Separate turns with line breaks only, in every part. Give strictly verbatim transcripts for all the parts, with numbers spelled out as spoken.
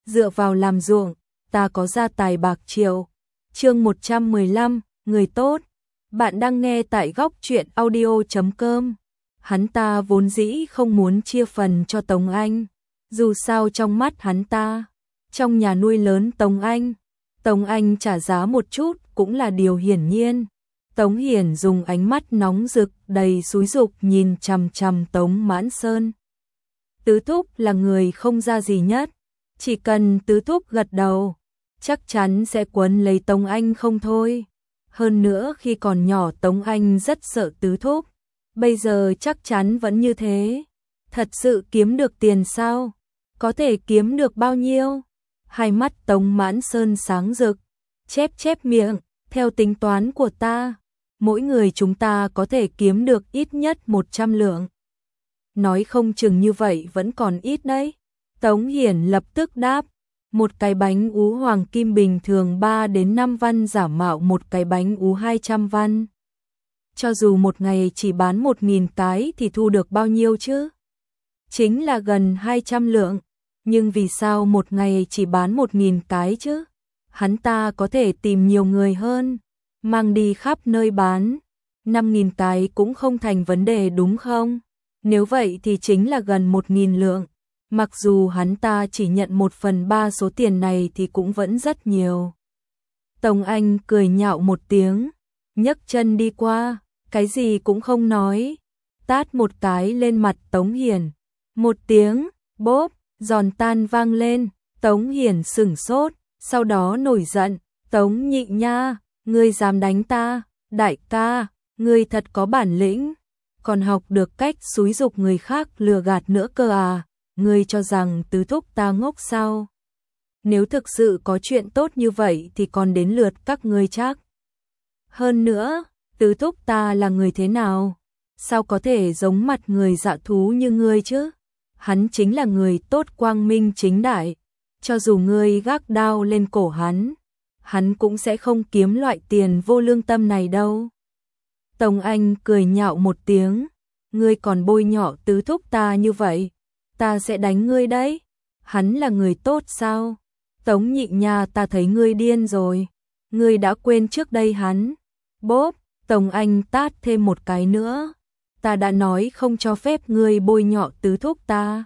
dựa vào làm ruộng, ta có gia tài bạc triệu. Chương một trăm mười lăm, người tốt. Bạn đang nghe tại góc truyện audio chấm com. Hắn ta vốn dĩ không muốn chia phần cho Tống Anh, dù sao trong mắt hắn ta, trong nhà nuôi lớn Tống Anh, Tống Anh trả giá một chút cũng là điều hiển nhiên. Tống Hiển dùng ánh mắt nóng rực đầy xúi dục nhìn chằm chằm Tống Mãn Sơn. Tứ thúc là người không ra gì nhất, chỉ cần tứ thúc gật đầu, chắc chắn sẽ quấn lấy Tống Anh không thôi. Hơn nữa khi còn nhỏ Tống Anh rất sợ tứ thúc, bây giờ chắc chắn vẫn như thế. Thật sự kiếm được tiền sao? Có thể kiếm được bao nhiêu? Hai mắt Tống Mãn Sơn sáng rực, chép chép miệng, theo tính toán của ta, mỗi người chúng ta có thể kiếm được ít nhất một trăm lượng. Nói không chừng như vậy vẫn còn ít đấy. Tống Hiển lập tức đáp, một cái bánh ú hoàng kim bình thường ba đến năm văn, giả mạo một cái bánh ú hai trăm văn. Cho dù một ngày chỉ bán một nghìn cái thì thu được bao nhiêu chứ? Chính là gần hai trăm lượng. Nhưng vì sao một ngày chỉ bán một nghìn cái chứ? Hắn ta có thể tìm nhiều người hơn, mang đi khắp nơi bán. năm nghìn cái cũng không thành vấn đề đúng không? Nếu vậy thì chính là gần một nghìn lượng. Mặc dù hắn ta chỉ nhận một phần ba số tiền này thì cũng vẫn rất nhiều. Tống Anh cười nhạo một tiếng, nhấc chân đi qua, cái gì cũng không nói, tát một cái lên mặt Tống Hiển. Một tiếng, bốp, giòn tan vang lên, Tống Hiển sửng sốt, sau đó nổi giận, Tống Nhị Nha, ngươi dám đánh ta, đại ca, ngươi thật có bản lĩnh, còn học được cách xúi dục người khác lừa gạt nữa cơ à, ngươi cho rằng tứ thúc ta ngốc sao? Nếu thực sự có chuyện tốt như vậy thì còn đến lượt các ngươi chắc. Hơn nữa, tứ thúc ta là người thế nào? Sao có thể giống mặt người dạ thú như ngươi chứ? Hắn chính là người tốt quang minh chính đại, cho dù ngươi gác đao lên cổ hắn, hắn cũng sẽ không kiếm loại tiền vô lương tâm này đâu. Tống Anh cười nhạo một tiếng, ngươi còn bôi nhọ tứ thúc ta như vậy, ta sẽ đánh ngươi đấy. Hắn là người tốt sao? Tống Nhị Nha, ta thấy ngươi điên rồi, ngươi đã quên trước đây hắn. Bốp, Tống Anh tát thêm một cái nữa, ta đã nói không cho phép ngươi bôi nhọ tứ thúc ta.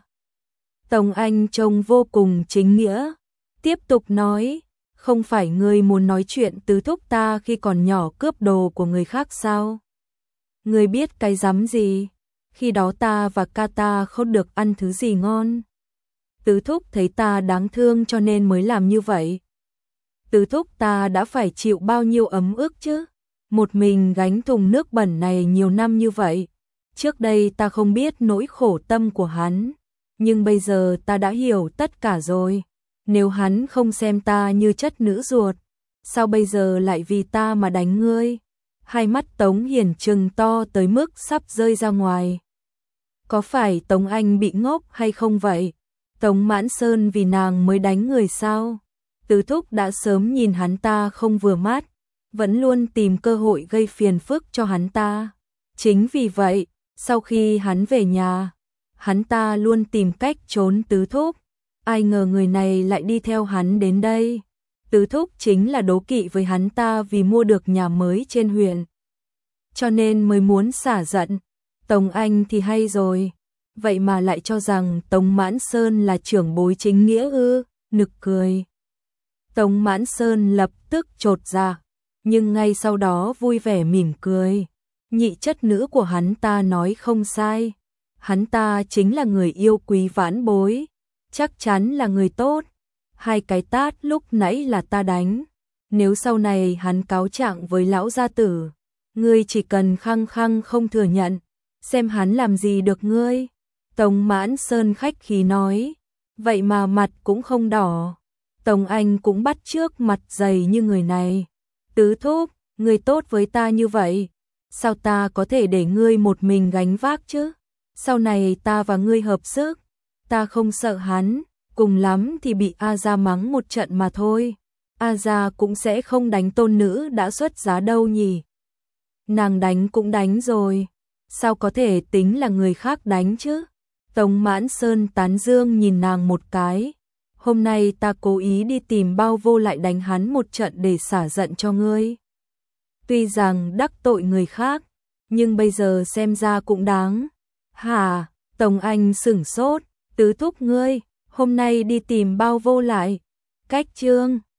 Tống Anh trông vô cùng chính nghĩa, tiếp tục nói, không phải ngươi muốn nói chuyện tứ thúc ta khi còn nhỏ cướp đồ của người khác sao? Ngươi biết cái rắm gì? Khi đó ta và ca ta không được ăn thứ gì ngon. Tứ thúc thấy ta đáng thương cho nên mới làm như vậy. Tứ thúc ta đã phải chịu bao nhiêu ấm ức chứ? Một mình gánh thùng nước bẩn này nhiều năm như vậy. Trước đây ta không biết nỗi khổ tâm của hắn, nhưng bây giờ ta đã hiểu tất cả rồi. Nếu hắn không xem ta như chất nữ ruột, sao bây giờ lại vì ta mà đánh ngươi? Hai mắt Tống Hiển trừng to tới mức sắp rơi ra ngoài. Có phải Tống Anh bị ngốc hay không vậy? Tống Mãn Sơn vì nàng mới đánh người sao? Tứ thúc đã sớm nhìn hắn ta không vừa mắt, vẫn luôn tìm cơ hội gây phiền phức cho hắn ta. Chính vì vậy, sau khi hắn về nhà, hắn ta luôn tìm cách trốn tứ thúc. Ai ngờ người này lại đi theo hắn đến đây. Tứ thúc chính là đố kỵ với hắn ta vì mua được nhà mới trên huyện, cho nên mới muốn xả giận. Tống Anh thì hay rồi, vậy mà lại cho rằng Tống Mãn Sơn là trưởng bối chính nghĩa ư? Nực cười. Tống Mãn Sơn lập tức chột dạ, nhưng ngay sau đó vui vẻ mỉm cười. Nhị chất nữ của hắn ta nói không sai, hắn ta chính là người yêu quý vãn bối, chắc chắn là người tốt. Hai cái tát lúc nãy là ta đánh, nếu sau này hắn cáo trạng với lão gia tử, ngươi chỉ cần khăng khăng không thừa nhận, xem hắn làm gì được ngươi. Tống Mãn Sơn khách khí nói, vậy mà mặt cũng không đỏ. Tống Anh cũng bắt chước mặt dày như người này. Tứ thúc, ngươi tốt với ta như vậy, sao ta có thể để ngươi một mình gánh vác chứ? Sau này ta và ngươi hợp sức, ta không sợ hắn, cùng lắm thì bị A Gia mắng một trận mà thôi. A Gia cũng sẽ không đánh tôn nữ đã xuất giá đâu nhỉ? Nàng đánh cũng đánh rồi, sao có thể tính là người khác đánh chứ? Tống Mãn Sơn tán dương nhìn nàng một cái, hôm nay ta cố ý đi tìm bao vô lại đánh hắn một trận để xả giận cho ngươi. Tuy rằng đắc tội người khác, nhưng bây giờ xem ra cũng đáng. Hả? Tống Anh sửng sốt, tứ thúc ngươi, hôm nay đi tìm bao vô lại. Cách chương